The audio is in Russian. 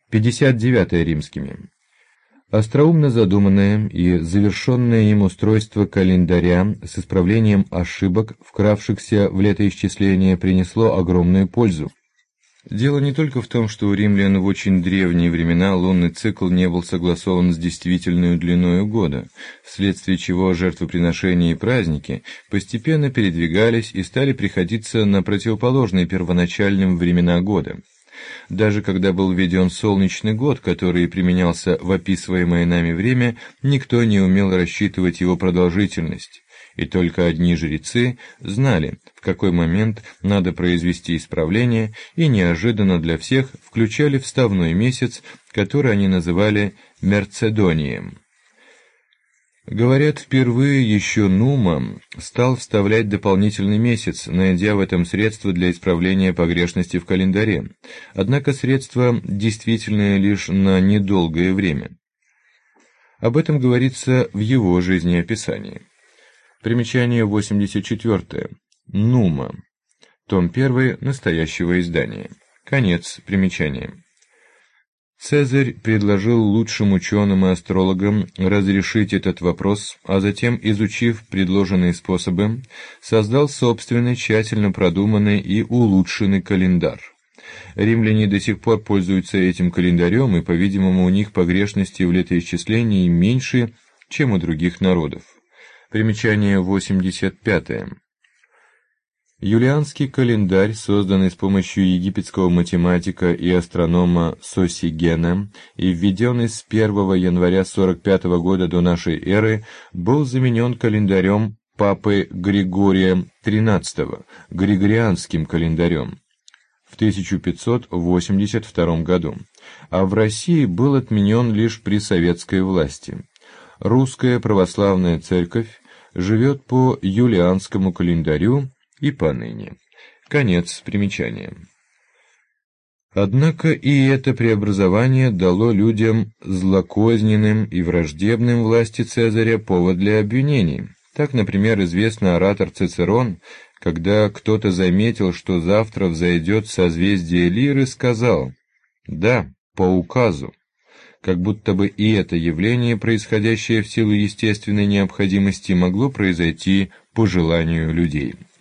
59 римскими. Остроумно задуманное и завершенное им устройство календаря с исправлением ошибок, вкравшихся в летоисчисление, принесло огромную пользу. Дело не только в том, что у римлян в очень древние времена лунный цикл не был согласован с действительной длиной года, вследствие чего жертвоприношения и праздники постепенно передвигались и стали приходиться на противоположные первоначальным времена года. Даже когда был введен солнечный год, который применялся в описываемое нами время, никто не умел рассчитывать его продолжительность, и только одни жрецы знали, в какой момент надо произвести исправление, и неожиданно для всех включали вставной месяц, который они называли Мерцедонием. Говорят, впервые еще Нума стал вставлять дополнительный месяц, найдя в этом средство для исправления погрешности в календаре. Однако средство действительное лишь на недолгое время. Об этом говорится в его жизнеописании. Примечание 84. Нума. Том 1 настоящего издания. Конец примечания. Цезарь предложил лучшим ученым и астрологам разрешить этот вопрос, а затем, изучив предложенные способы, создал собственный тщательно продуманный и улучшенный календарь. Римляне до сих пор пользуются этим календарем, и, по-видимому, у них погрешности в летоисчислении меньше, чем у других народов. Примечание 85. Юлианский календарь, созданный с помощью египетского математика и астронома Сосигена и введенный с 1 января 45 года до нашей эры, был заменен календарем папы Григория XIII, Григорианским календарем, в 1582 году, а в России был отменен лишь при советской власти. Русская православная церковь живет по юлианскому календарю и поныне. Конец примечания. Однако и это преобразование дало людям злокозненным и враждебным власти Цезаря повод для обвинений. Так, например, известный оратор Цицерон, когда кто-то заметил, что завтра взойдет созвездие Лиры, сказал: «Да, по указу», как будто бы и это явление, происходящее в силу естественной необходимости, могло произойти по желанию людей.